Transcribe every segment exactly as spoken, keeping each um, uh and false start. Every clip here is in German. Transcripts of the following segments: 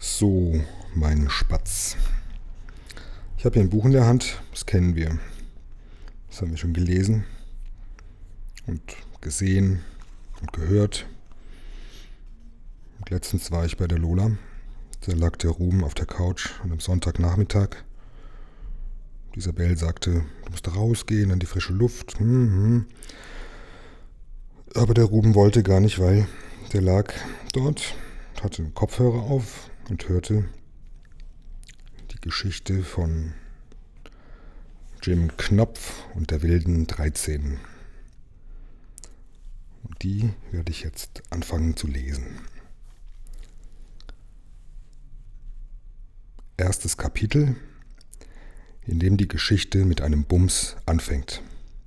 So, mein Spatz. Ich habe hier ein Buch in der Hand, das kennen wir. Das haben wir schon gelesen und gesehen und gehört. Und letztens war ich bei der Lola. Da lag der Ruben auf der Couch und am Sonntagnachmittag. Isabel sagte, du musst rausgehen an die frische Luft. Mhm. Aber der Ruben wollte gar nicht, weil der lag dort, hatte einen Kopfhörer auf und hörte die Geschichte von Jim Knopf und der wilden dreizehn. Und die werde ich jetzt anfangen zu lesen. Erstes Kapitel, in dem die Geschichte mit einem Bums anfängt.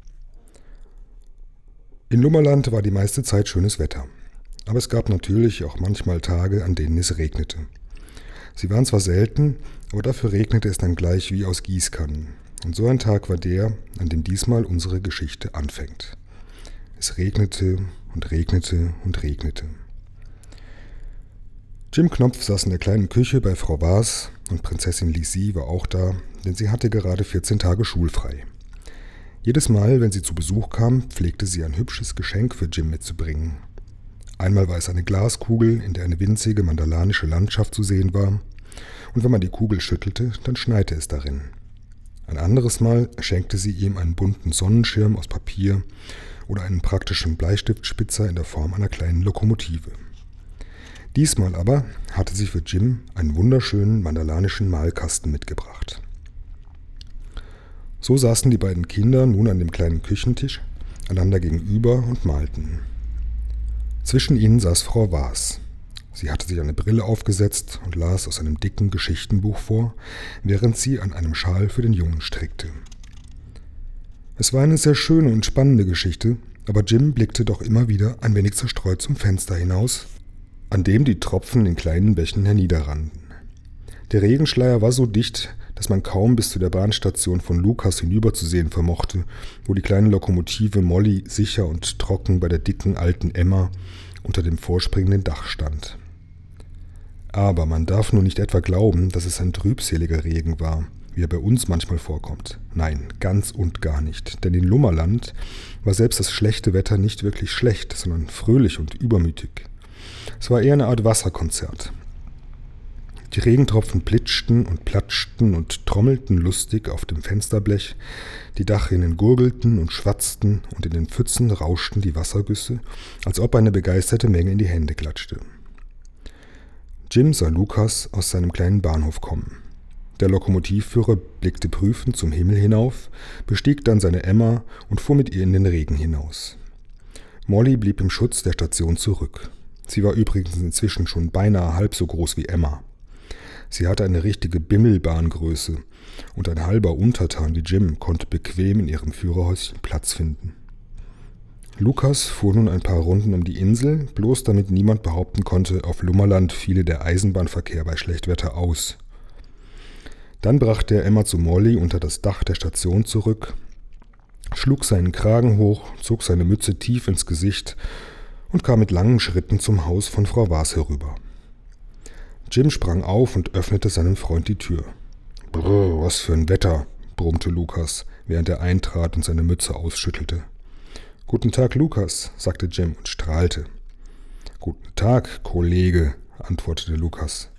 In Lummerland war die meiste Zeit schönes Wetter, aber es gab natürlich auch manchmal Tage, an denen es regnete. Sie waren zwar selten, aber dafür regnete es dann gleich wie aus Gießkannen. Und so ein Tag war der, an dem diesmal unsere Geschichte anfängt. Es regnete und regnete und regnete. Jim Knopf saß in der kleinen Küche bei Frau Waas und Prinzessin Lisi war auch da, denn sie hatte gerade vierzehn Tage schulfrei. Jedes Mal, wenn sie zu Besuch kam, pflegte sie ein hübsches Geschenk für Jim mitzubringen. Einmal war es eine Glaskugel, in der eine winzige mandalanische Landschaft zu sehen war, und wenn man die Kugel schüttelte, dann schneite es darin. Ein anderes Mal schenkte sie ihm einen bunten Sonnenschirm aus Papier oder einen praktischen Bleistiftspitzer in der Form einer kleinen Lokomotive. Diesmal aber hatte sie für Jim einen wunderschönen mandalanischen Malkasten mitgebracht. So saßen die beiden Kinder nun an dem kleinen Küchentisch, einander gegenüber und malten. Zwischen ihnen saß Frau Waas. Sie hatte sich eine Brille aufgesetzt und las aus einem dicken Geschichtenbuch vor, während sie an einem Schal für den Jungen strickte. Es war eine sehr schöne und spannende Geschichte, aber Jim blickte doch immer wieder ein wenig zerstreut zum Fenster hinaus, an dem die Tropfen in kleinen Bächen herniederrannten. Der Regenschleier war so dicht, dass man kaum bis zu der Bahnstation von Lukas hinüberzusehen vermochte, wo die kleine Lokomotive Molly sicher und trocken bei der dicken alten Emma unter dem vorspringenden Dach stand. Aber man darf nur nicht etwa glauben, dass es ein trübseliger Regen war, wie er bei uns manchmal vorkommt. Nein, ganz und gar nicht, denn in Lummerland war selbst das schlechte Wetter nicht wirklich schlecht, sondern fröhlich und übermütig. Es war eher eine Art Wasserkonzert. Die Regentropfen plitschten und platschten und trommelten lustig auf dem Fensterblech, die Dachrinnen gurgelten und schwatzten und in den Pfützen rauschten die Wassergüsse, als ob eine begeisterte Menge in die Hände klatschte. Jim sah Lukas aus seinem kleinen Bahnhof kommen. Der Lokomotivführer blickte prüfend zum Himmel hinauf, bestieg dann seine Emma und fuhr mit ihr in den Regen hinaus. Molly blieb im Schutz der Station zurück. Sie war übrigens inzwischen schon beinahe halb so groß wie Emma. Sie hatte eine richtige Bimmelbahngröße und ein halber Untertan wie Jim konnte bequem in ihrem Führerhäuschen Platz finden. Lukas fuhr nun ein paar Runden um die Insel, bloß damit niemand behaupten konnte, auf Lummerland fiele der Eisenbahnverkehr bei Schlechtwetter aus. Dann brachte er Emma zu Molly unter das Dach der Station zurück, schlug seinen Kragen hoch, zog seine Mütze tief ins Gesicht und kam mit langen Schritten zum Haus von Frau Waas herüber. Jim sprang auf und öffnete seinem Freund die Tür. »Brrr, was für ein Wetter«, brummte Lukas, während er eintrat und seine Mütze ausschüttelte. »Guten Tag, Lukas«, sagte Jim und strahlte. »Guten Tag, Kollege«, antwortete Lukas.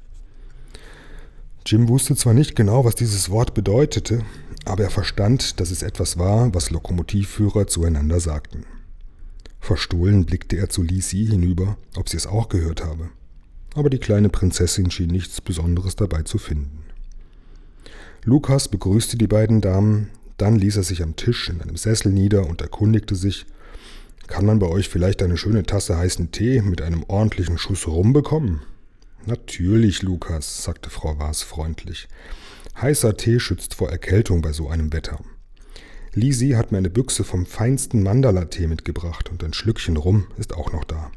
Jim wusste zwar nicht genau, was dieses Wort bedeutete, aber er verstand, dass es etwas war, was Lokomotivführer zueinander sagten. Verstohlen blickte er zu Lisi hinüber, ob sie es auch gehört habe. Aber die kleine Prinzessin schien nichts Besonderes dabei zu finden. Lukas begrüßte die beiden Damen, dann ließ er sich am Tisch in einem Sessel nieder und erkundigte sich, »Kann man bei euch vielleicht eine schöne Tasse heißen Tee mit einem ordentlichen Schuss Rum bekommen?« »Natürlich, Lukas«, sagte Frau Waas freundlich. »Heißer Tee schützt vor Erkältung bei so einem Wetter. Lisi hat mir eine Büchse vom feinsten Mandala-Tee mitgebracht und ein Schlückchen Rum ist auch noch da.«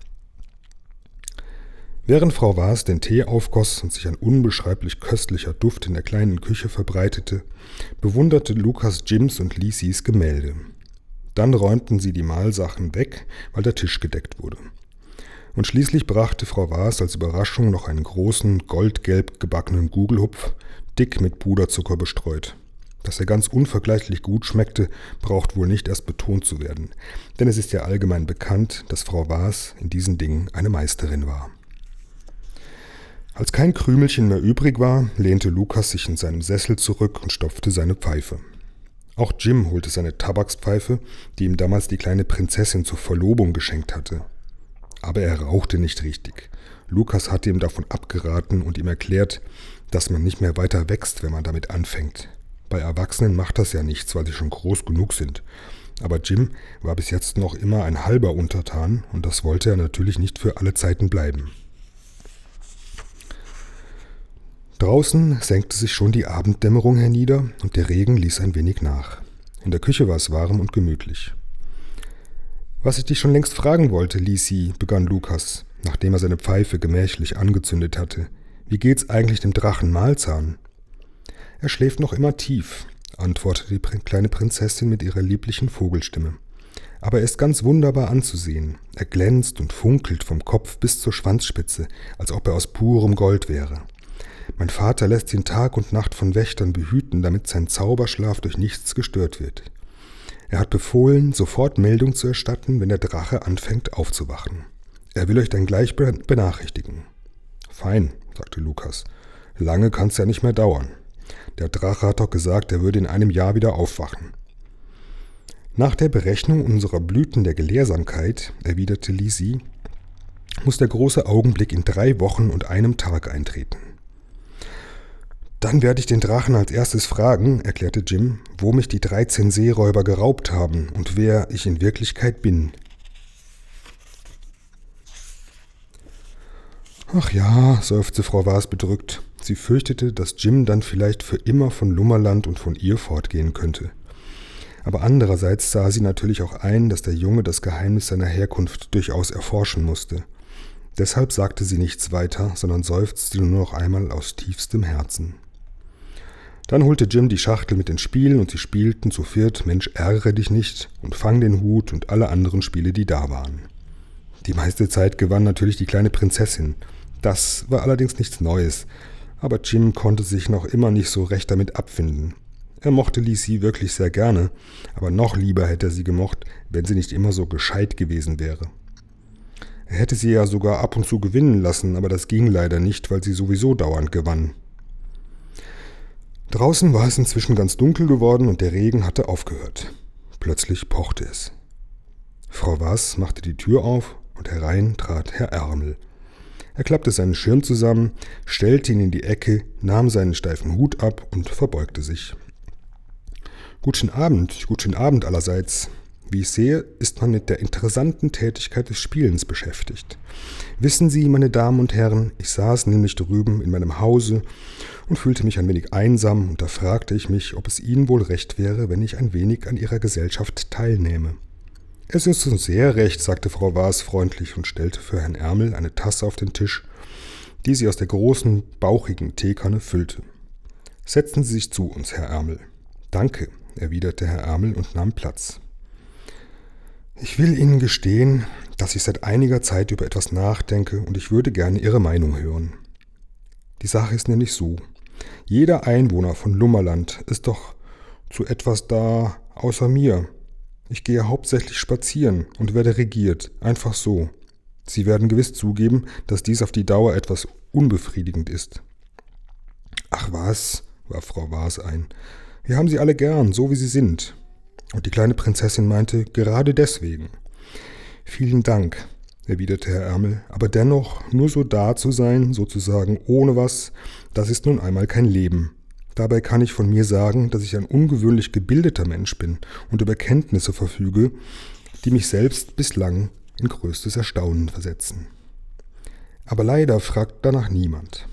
Während Frau Waas den Tee aufgoss und sich ein unbeschreiblich köstlicher Duft in der kleinen Küche verbreitete, bewunderte Lukas Jims und Lisis Gemälde. Dann räumten sie die Malsachen weg, weil der Tisch gedeckt wurde. Und schließlich brachte Frau Waas als Überraschung noch einen großen, goldgelb gebackenen Gugelhupf, dick mit Puderzucker bestreut. Dass er ganz unvergleichlich gut schmeckte, braucht wohl nicht erst betont zu werden, denn es ist ja allgemein bekannt, dass Frau Waas in diesen Dingen eine Meisterin war. Als kein Krümelchen mehr übrig war, lehnte Lukas sich in seinem Sessel zurück und stopfte seine Pfeife. Auch Jim holte seine Tabakspfeife, die ihm damals die kleine Prinzessin zur Verlobung geschenkt hatte. Aber er rauchte nicht richtig. Lukas hatte ihm davon abgeraten und ihm erklärt, dass man nicht mehr weiter wächst, wenn man damit anfängt. Bei Erwachsenen macht das ja nichts, weil sie schon groß genug sind. Aber Jim war bis jetzt noch immer ein halber Untertan und das wollte er natürlich nicht für alle Zeiten bleiben. Draußen senkte sich schon die Abenddämmerung hernieder und der Regen ließ ein wenig nach. In der Küche war es warm und gemütlich. »Was ich dich schon längst fragen wollte, Lisi«, begann Lukas, nachdem er seine Pfeife gemächlich angezündet hatte. »Wie geht's eigentlich dem Drachen Malzahn?« »Er schläft noch immer tief«, antwortete die kleine Prinzessin mit ihrer lieblichen Vogelstimme. »Aber er ist ganz wunderbar anzusehen. Er glänzt und funkelt vom Kopf bis zur Schwanzspitze, als ob er aus purem Gold wäre. Mein Vater lässt ihn Tag und Nacht von Wächtern behüten, damit sein Zauberschlaf durch nichts gestört wird. Er hat befohlen, sofort Meldung zu erstatten, wenn der Drache anfängt aufzuwachen. Er will euch dann gleich benachrichtigen.« »Fein«, sagte Lukas. »Lange kann's ja nicht mehr dauern. Der Drache hat doch gesagt, er würde in einem Jahr wieder aufwachen.« »Nach der Berechnung unserer Blüten der Gelehrsamkeit«, erwiderte Lisi, »muss der große Augenblick in drei Wochen und einem Tag eintreten.« »Dann werde ich den Drachen als erstes fragen«, erklärte Jim, »wo mich die dreizehn Seeräuber geraubt haben und wer ich in Wirklichkeit bin.« »Ach ja«, seufzte Frau Waas bedrückt. Sie fürchtete, dass Jim dann vielleicht für immer von Lummerland und von ihr fortgehen könnte. Aber andererseits sah sie natürlich auch ein, dass der Junge das Geheimnis seiner Herkunft durchaus erforschen musste. Deshalb sagte sie nichts weiter, sondern seufzte nur noch einmal aus tiefstem Herzen. Dann holte Jim die Schachtel mit ins Spiel und sie spielten zu viert Mensch ärgere dich nicht und Fang den Hut und alle anderen Spiele, die da waren. Die meiste Zeit gewann natürlich die kleine Prinzessin. Das war allerdings nichts Neues, aber Jim konnte sich noch immer nicht so recht damit abfinden. Er mochte Lisi wirklich sehr gerne, aber noch lieber hätte er sie gemocht, wenn sie nicht immer so gescheit gewesen wäre. Er hätte sie ja sogar ab und zu gewinnen lassen, aber das ging leider nicht, weil sie sowieso dauernd gewann. Draußen war es inzwischen ganz dunkel geworden und der Regen hatte aufgehört. Plötzlich pochte es. Frau Waas machte die Tür auf und herein trat Herr Ärmel. Er klappte seinen Schirm zusammen, stellte ihn in die Ecke, nahm seinen steifen Hut ab und verbeugte sich. »Guten Abend, guten Abend allerseits. Wie ich sehe, ist man mit der interessanten Tätigkeit des Spielens beschäftigt. Wissen Sie, meine Damen und Herren, ich saß nämlich drüben in meinem Hause und fühlte mich ein wenig einsam, und da fragte ich mich, ob es Ihnen wohl recht wäre, wenn ich ein wenig an Ihrer Gesellschaft teilnehme.« »Es ist uns sehr recht«, sagte Frau Waas freundlich und stellte für Herrn Ärmel eine Tasse auf den Tisch, die sie aus der großen, bauchigen Teekanne füllte. »Setzen Sie sich zu uns, Herr Ärmel.« »Danke«, erwiderte Herr Ärmel und nahm Platz. »Ich will Ihnen gestehen, dass ich seit einiger Zeit über etwas nachdenke und ich würde gerne Ihre Meinung hören. Die Sache ist nämlich so. Jeder Einwohner von Lummerland ist doch zu etwas da, außer mir. Ich gehe hauptsächlich spazieren und werde regiert, einfach so. Sie werden gewiss zugeben, dass dies auf die Dauer etwas unbefriedigend ist.« »Ach was«, warf Frau Waas ein, »wir haben Sie alle gern, so wie Sie sind.« Und die kleine Prinzessin meinte, gerade deswegen. »Vielen Dank«, erwiderte Herr Ärmel, »aber dennoch, nur so da zu sein, sozusagen ohne was, das ist nun einmal kein Leben. Dabei kann ich von mir sagen, dass ich ein ungewöhnlich gebildeter Mensch bin und über Kenntnisse verfüge, die mich selbst bislang in größtes Erstaunen versetzen. Aber leider fragt danach niemand.«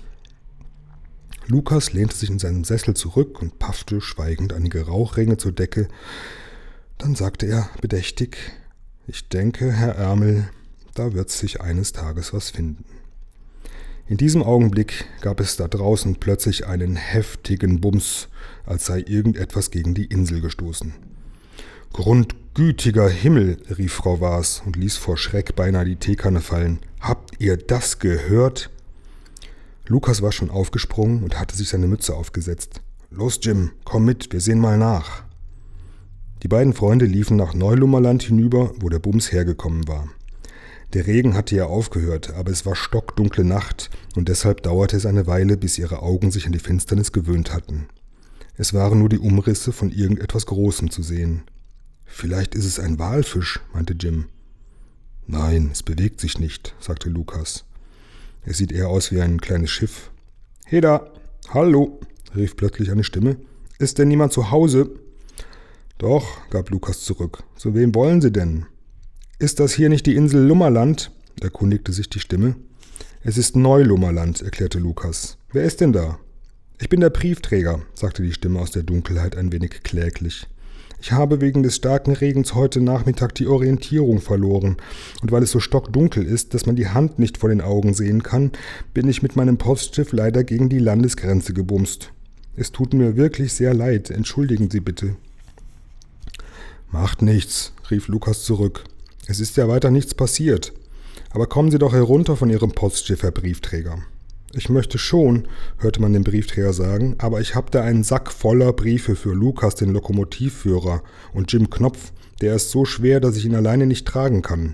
Lukas lehnte sich in seinem Sessel zurück und paffte schweigend einige Rauchringe zur Decke. Dann sagte er bedächtig, »Ich denke, Herr Ärmel, da wird sich eines Tages was finden.« In diesem Augenblick gab es da draußen plötzlich einen heftigen Bums, als sei irgendetwas gegen die Insel gestoßen. »Grund Gütiger Himmel, rief Frau Waas und ließ vor Schreck beinahe die Teekanne fallen. Habt ihr das gehört? Lukas war schon aufgesprungen und hatte sich seine Mütze aufgesetzt. Los, Jim, komm mit, wir sehen mal nach. Die beiden Freunde liefen nach Neulummerland hinüber, wo der Bums hergekommen war. Der Regen hatte ja aufgehört, aber es war stockdunkle Nacht und deshalb dauerte es eine Weile, bis ihre Augen sich an die Finsternis gewöhnt hatten. Es waren nur die Umrisse von irgendetwas Großem zu sehen. »Vielleicht ist es ein Walfisch«, meinte Jim. »Nein, es bewegt sich nicht«, sagte Lukas. »Es sieht eher aus wie ein kleines Schiff.« »Heda, hallo«, rief plötzlich eine Stimme. »Ist denn niemand zu Hause?« »Doch«, gab Lukas zurück. »Zu wem wollen Sie denn?« »Ist das hier nicht die Insel Lummerland?«, erkundigte sich die Stimme. »Es ist Neulummerland«, erklärte Lukas. »Wer ist denn da?« »Ich bin der Briefträger«, sagte die Stimme aus der Dunkelheit ein wenig kläglich. »Ich habe wegen des starken Regens heute Nachmittag die Orientierung verloren, und weil es so stockdunkel ist, dass man die Hand nicht vor den Augen sehen kann, bin ich mit meinem Postschiff leider gegen die Landesgrenze gebumst. Es tut mir wirklich sehr leid, entschuldigen Sie bitte.« »Macht nichts«, rief Lukas zurück. »Es ist ja weiter nichts passiert. Aber kommen Sie doch herunter von Ihrem Postschiff, Herr Briefträger.« »Ich möchte schon«, hörte man den Briefträger sagen, »aber ich habe da einen Sack voller Briefe für Lukas, den Lokomotivführer, und Jim Knopf, der ist so schwer, dass ich ihn alleine nicht tragen kann.«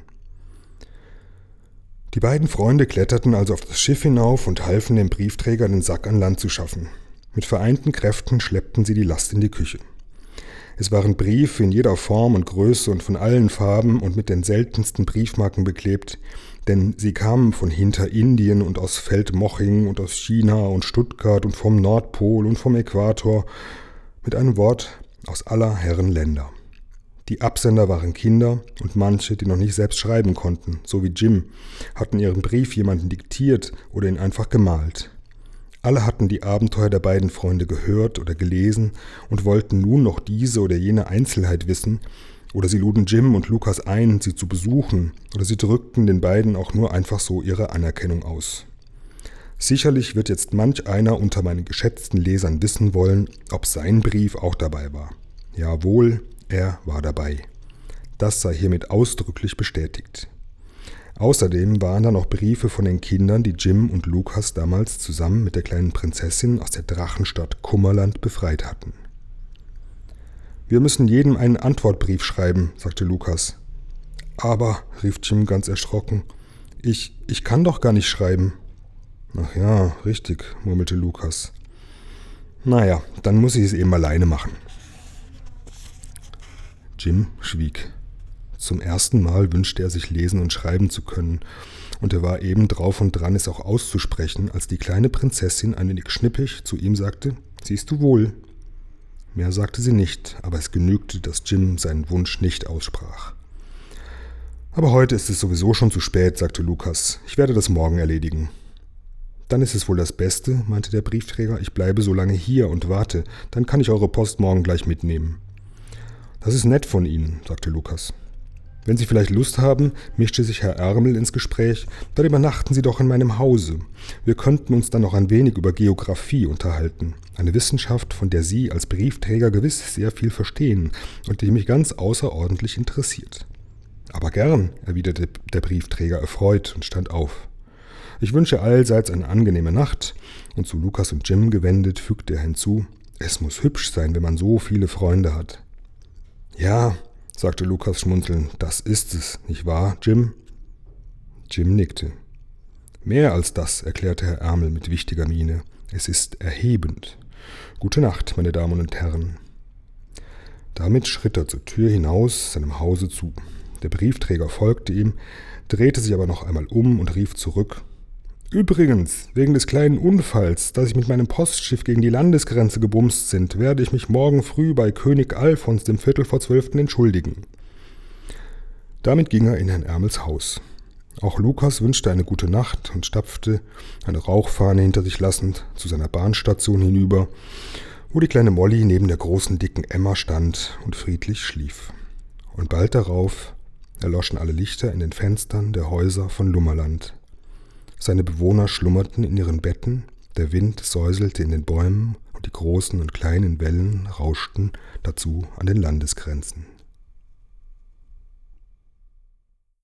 Die beiden Freunde kletterten also auf das Schiff hinauf und halfen dem Briefträger, den Sack an Land zu schaffen. Mit vereinten Kräften schleppten sie die Last in die Küche. Es waren Briefe in jeder Form und Größe und von allen Farben und mit den seltensten Briefmarken beklebt, denn sie kamen von Hinterindien und aus Feldmoching und aus China und Stuttgart und vom Nordpol und vom Äquator, mit einem Wort aus aller Herren Länder. Die Absender waren Kinder und manche, die noch nicht selbst schreiben konnten, so wie Jim, hatten ihren Brief jemandem diktiert oder ihn einfach gemalt. Alle hatten die Abenteuer der beiden Freunde gehört oder gelesen und wollten nun noch diese oder jene Einzelheit wissen, oder sie luden Jim und Lukas ein, sie zu besuchen, oder sie drückten den beiden auch nur einfach so ihre Anerkennung aus. Sicherlich wird jetzt manch einer unter meinen geschätzten Lesern wissen wollen, ob sein Brief auch dabei war. Jawohl, er war dabei. Das sei hiermit ausdrücklich bestätigt. Außerdem waren da noch Briefe von den Kindern, die Jim und Lukas damals zusammen mit der kleinen Prinzessin aus der Drachenstadt Kummerland befreit hatten. »Wir müssen jedem einen Antwortbrief schreiben«, sagte Lukas. »Aber«, rief Jim ganz erschrocken, ich, ich kann doch gar nicht schreiben.« »Ach ja, richtig«, murmelte Lukas. »Naja, dann muss ich es eben alleine machen.« Jim schwieg. Zum ersten Mal wünschte er sich lesen und schreiben zu können, und er war eben drauf und dran, es auch auszusprechen, als die kleine Prinzessin ein wenig schnippig zu ihm sagte, »Siehst du wohl?« Mehr sagte sie nicht, aber es genügte, dass Jim seinen Wunsch nicht aussprach. »Aber heute ist es sowieso schon zu spät«, sagte Lukas. »Ich werde das morgen erledigen.« »Dann ist es wohl das Beste«, meinte der Briefträger. »Ich bleibe so lange hier und warte, dann kann ich eure Post morgen gleich mitnehmen.« »Das ist nett von Ihnen«, sagte Lukas. »Wenn Sie vielleicht Lust haben«, mischte sich Herr Ärmel ins Gespräch, »dann übernachten Sie doch in meinem Hause. Wir könnten uns dann noch ein wenig über Geographie unterhalten. Eine Wissenschaft, von der Sie als Briefträger gewiss sehr viel verstehen und die mich ganz außerordentlich interessiert.« »Aber gern«, erwiderte der Briefträger erfreut und stand auf. »Ich wünsche allseits eine angenehme Nacht«, und zu Lukas und Jim gewendet fügte er hinzu, »es muss hübsch sein, wenn man so viele Freunde hat.« »Ja«, sagte Lukas schmunzelnd, »das ist es, nicht wahr, Jim?« Jim nickte. »Mehr als das«, erklärte Herr Ärmel mit wichtiger Miene. »Es ist erhebend. Gute Nacht, meine Damen und Herren.« Damit schritt er zur Tür hinaus, seinem Hause zu. Der Briefträger folgte ihm, drehte sich aber noch einmal um und rief zurück, »Übrigens, wegen des kleinen Unfalls, dass ich mit meinem Postschiff gegen die Landesgrenze gebumst sind, werde ich mich morgen früh bei König Alfons dem Viertel vor Zwölften entschuldigen.« Damit ging er in Herrn Ärmels Haus. Auch Lukas wünschte eine gute Nacht und stapfte, eine Rauchfahne hinter sich lassend, zu seiner Bahnstation hinüber, wo die kleine Molly neben der großen, dicken Emma stand und friedlich schlief. Und bald darauf erloschen alle Lichter in den Fenstern der Häuser von Lummerland. Seine Bewohner schlummerten in ihren Betten, der Wind säuselte in den Bäumen und die großen und kleinen Wellen rauschten dazu an den Landesgrenzen.